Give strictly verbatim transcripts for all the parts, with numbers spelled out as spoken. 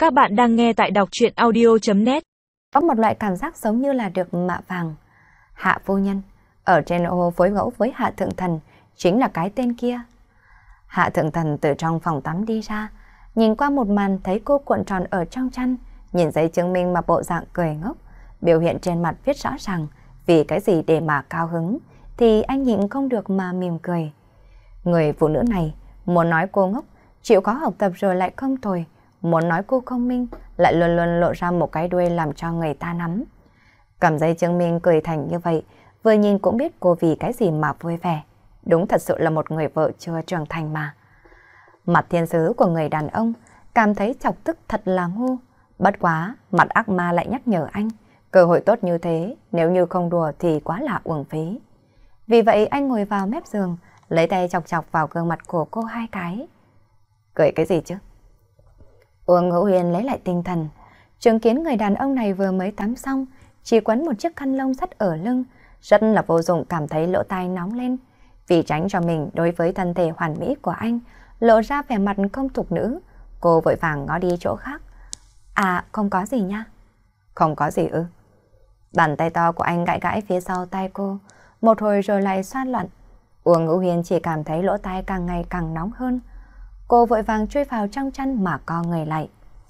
Các bạn đang nghe tại đọc truyện audio chấm net. Có một loại cảm giác giống như là được mạ vàng. Hạ phu nhân, ở trên ô phối ngẫu với Hạ Thượng Thần, chính là cái tên kia. Hạ Thượng Thần từ trong phòng tắm đi ra, nhìn qua một màn thấy cô cuộn tròn ở trong chăn, nhìn giấy chứng minh mà bộ dạng cười ngốc, biểu hiện trên mặt viết rõ ràng vì cái gì để mà cao hứng, thì anh nhịn không được mà mỉm cười. Người phụ nữ này muốn nói cô ngốc, chịu khó học tập rồi lại không tồi, muốn nói cô không minh, lại luôn luôn lộ ra một cái đuôi làm cho người ta nắm. Cầm giấy chứng minh cười thành như vậy, vừa nhìn cũng biết cô vì cái gì mà vui vẻ. Đúng thật sự là một người vợ chưa trưởng thành mà. Mặt thiên sứ của người đàn ông cảm thấy chọc tức thật là ngu. Bất quá, mặt ác ma lại nhắc nhở anh, cơ hội tốt như thế, nếu như không đùa thì quá là uổng phí. Vì vậy anh ngồi vào mép giường, lấy tay chọc chọc vào gương mặt của cô hai cái. Cười cái gì chứ? Uông Ngữ Huyền lấy lại tinh thần, chứng kiến người đàn ông này vừa mới tắm xong, chỉ quấn một chiếc khăn lông sắt ở lưng, rất là vô dụng, cảm thấy lỗ tai nóng lên. Vì tránh cho mình đối với thân thể hoàn mỹ của anh, lộ ra vẻ mặt không tục nữ, cô vội vàng ngó đi chỗ khác. À, không có gì nha. Không có gì ư? Bàn tay to của anh gãi gãi phía sau tay cô, một hồi rồi lại xoa loạn. Uông Ngữ Huyền chỉ cảm thấy lỗ tai càng ngày càng nóng hơn. Cô vội vàng chui vào trong chăn mà co người lại.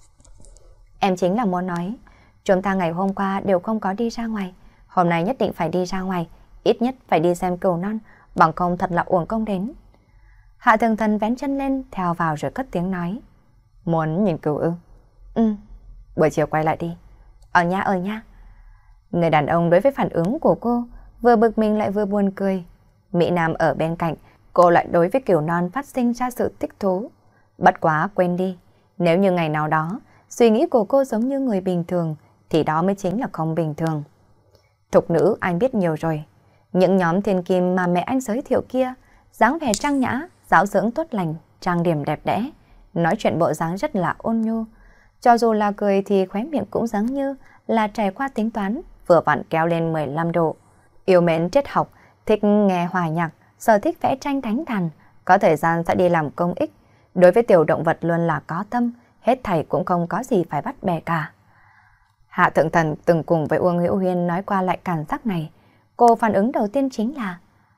Em chính là muốn nói, chúng ta ngày hôm qua đều không có đi ra ngoài, hôm nay nhất định phải đi ra ngoài, ít nhất phải đi xem cừu non, bằng không thật là uổng công đến. Hạ Thượng Thần vén chân lên, theo vào rồi cất tiếng nói. Muốn nhìn cừu ư? Ừ, buổi chiều quay lại đi. Ở nha, ở nha. Người đàn ông đối với phản ứng của cô, vừa bực mình lại vừa buồn cười. Mỹ Nam ở bên cạnh, cô lại đối với cừu non phát sinh ra sự thích thú. Bất quá quên đi, nếu như ngày nào đó, suy nghĩ của cô giống như người bình thường, thì đó mới chính là không bình thường. Thục nữ anh biết nhiều rồi. Những nhóm thiên kim mà mẹ anh giới thiệu kia, dáng vẻ trang nhã, giáo dưỡng tốt lành, trang điểm đẹp đẽ, nói chuyện bộ dáng rất là ôn nhu. Cho dù là cười thì khóe miệng cũng giống như là trải qua tính toán, vừa vặn kéo lên mười lăm độ. Yêu mến triết học, thích nghe hòa nhạc, sở thích vẽ tranh thánh thàn, có thời gian sẽ đi làm công ích. Đối với tiểu động vật luôn là có tâm, hết thảy cũng không có gì phải bắt bè cả. Hạ Thượng Thần từng cùng với Uông Hữu Huyên nói qua lại cảm giác này. Cô phản ứng đầu tiên chính là: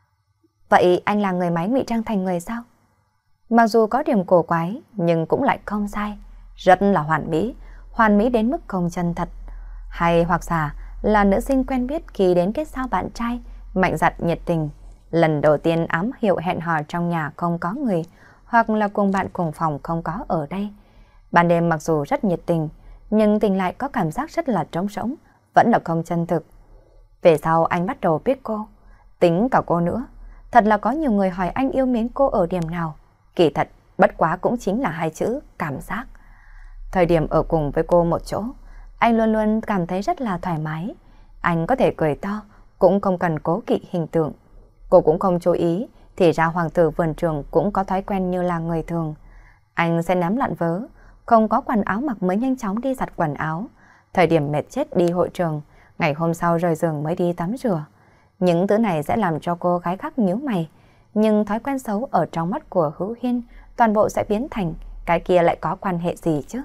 vậy anh là người máy ngụy trang thành người sao? Mặc dù có điểm cổ quái, nhưng cũng lại không sai. Rất là hoàn mỹ, hoàn mỹ đến mức không chân thật. Hay hoặc giả là nữ sinh quen biết khi đến kết giao bạn trai, mạnh dạn nhiệt tình. Lần đầu tiên ám hiệu hẹn hò trong nhà không có người, hoặc là cùng bạn cùng phòng không có ở đây. Ban đêm mặc dù rất nhiệt tình, nhưng tình lại có cảm giác rất là trống rỗng, vẫn là không chân thực. Về sau anh bắt đầu biết cô, tính cả cô nữa. Thật là có nhiều người hỏi anh yêu mến cô ở điểm nào. Kỳ thật, bất quá cũng chính là hai chữ cảm giác. Thời điểm ở cùng với cô một chỗ, anh luôn luôn cảm thấy rất là thoải mái. Anh có thể cười to, cũng không cần cố kỵ hình tượng. Cô cũng không chú ý, thì ra hoàng tử vườn trường cũng có thói quen như là người thường. Anh sẽ nắm lặn vớ, không có quần áo mặc mới nhanh chóng đi giặt quần áo. Thời điểm mệt chết đi hội trường, ngày hôm sau rời giường mới đi tắm rửa. Những thứ này sẽ làm cho cô gái khác nhíu mày. Nhưng thói quen xấu ở trong mắt của Hữu Hiên, toàn bộ sẽ biến thành cái kia lại có quan hệ gì chứ?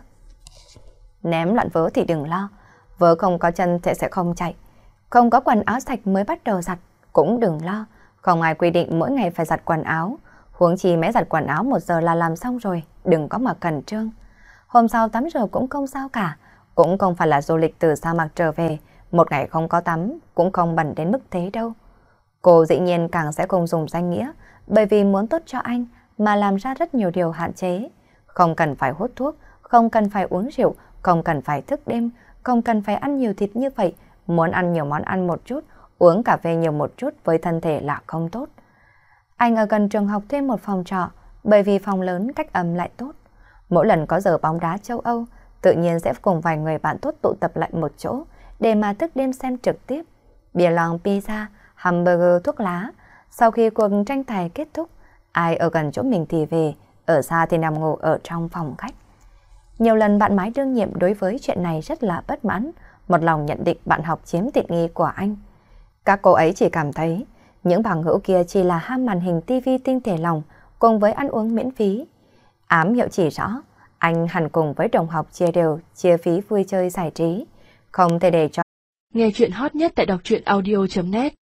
Ném lặn vớ thì đừng lo, vớ không có chân thì sẽ không chạy. Không có quần áo sạch mới bắt đầu giặt, cũng đừng lo. Không ai quy định mỗi ngày phải giặt quần áo. Huống chi máy giặt quần áo một giờ là làm xong rồi, đừng có mà khẩn trương. Hôm sau tắm rửa cũng không sao cả, cũng không phải là du lịch từ sa mạc trở về, một ngày không có tắm cũng không bẩn đến mức thế đâu. Cô dĩ nhiên càng sẽ không dùng danh nghĩa, bởi vì muốn tốt cho anh mà làm ra rất nhiều điều hạn chế. Không cần phải hút thuốc, không cần phải uống rượu, không cần phải thức đêm, không cần phải ăn nhiều thịt như vậy. Muốn ăn nhiều món ăn một chút, uống cà phê nhiều một chút với thân thể là không tốt. Anh ở gần trường học thuê một phòng trọ, bởi vì phòng lớn cách âm lại tốt. Mỗi lần có giờ bóng đá châu Âu, tự nhiên sẽ cùng vài người bạn tốt tụ tập lại một chỗ để mà thức đêm xem trực tiếp. Bia lon, pizza, hamburger, thuốc lá. Sau khi cuộc tranh tài kết thúc, ai ở gần chỗ mình thì về, ở xa thì nằm ngủ ở trong phòng khách. Nhiều lần bạn mái đương nhiệm đối với chuyện này rất là bất mãn, một lòng nhận định bạn học chiếm tiện nghi của anh. Các cô ấy chỉ cảm thấy những bằng hữu kia chỉ là ham màn hình tivi tinh thể lòng cùng với ăn uống miễn phí. Ám hiệu chỉ rõ, Anh hẳn cùng với đồng học chia đều, chia phí vui chơi giải trí, không thể để cho. Nghe chuyện hot nhất tại đọc truyện audio chấm net